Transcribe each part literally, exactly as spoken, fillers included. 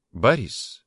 Борис.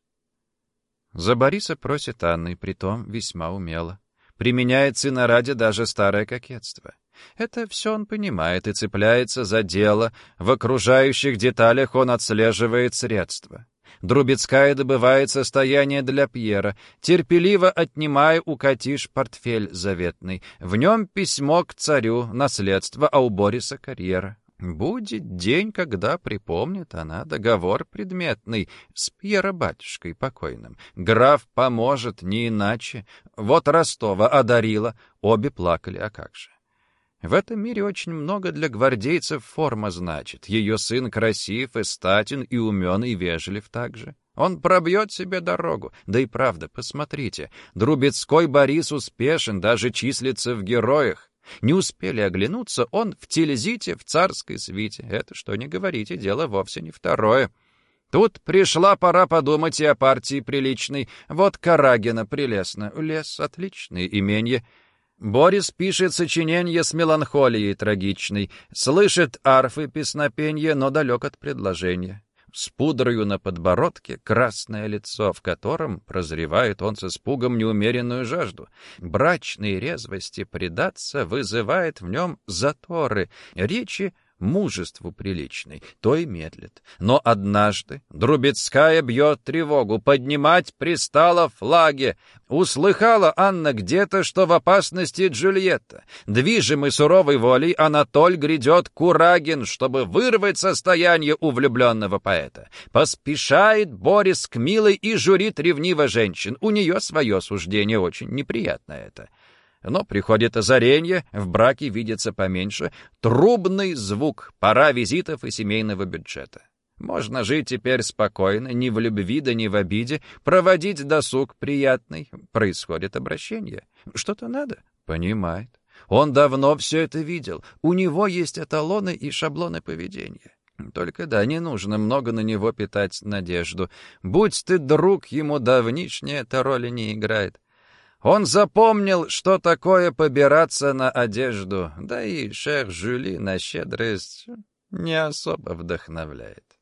За Бориса просит Анна, и притом весьма умело. Применяет сына ради даже старое кокетство. Это все он понимает и цепляется за дело. В окружающих деталях он отслеживает средства. Друбецкая добывает состояние для Пьера, терпеливо отнимая у Катиш портфель заветный. В нем письмо к царю, наследство, а у Бориса карьера. Будет день, когда припомнит она договор предметный с Пьеро-батюшкой покойным. Граф поможет, не иначе. Вот Ростова одарила, обе плакали, а как же. В этом мире очень много для гвардейцев форма значит. Ее сын красив и статен, и умен, и вежлив также. Он пробьет себе дорогу. Да и правда, посмотрите, Друбецкой Борис успешен, даже числится в героях. Не успели оглянуться, он в Тильзите, в царской свите. Это, что не говорите, дело вовсе не второе. Тут пришла пора подумать и о партии приличной. Вот Карагина прелестно, лес отличный, именье. Борис пишет сочиненье с меланхолией трагичной, слышит арфы песнопенье, но далек от предложения. С пудрою на подбородке красное лицо, в котором прозревает он с испугом неумеренную жажду. Брачной резвости предаться вызывает в нем заторы, речи мужеству приличной, то и медлит. Но однажды Друбецкая бьет тревогу, поднимать пристала флаги. Услыхала Анна где-то, что в опасности Джульетта. Движимый суровой волей, Анатоль грядет Курагин, чтобы вырвать состояние у влюбленного поэта. Поспешает Борис к милой и журит ревниво женщин. У нее свое суждение, очень неприятно это. Но приходит озаренье, в браке видится поменьше. Трубный звук, пора визитов и семейного бюджета. Можно жить теперь спокойно, ни в любви да ни в обиде, проводить досуг приятный. Происходит обращение. Что-то надо? Понимает. Он давно все это видел. У него есть эталоны и шаблоны поведения. Только да, не нужно много на него питать надежду. Будь ты друг, ему давнишняя эта роли не играет. Он запомнил, что такое побираться на одежду, да и шер Жюли на щедрость не особо вдохновляет.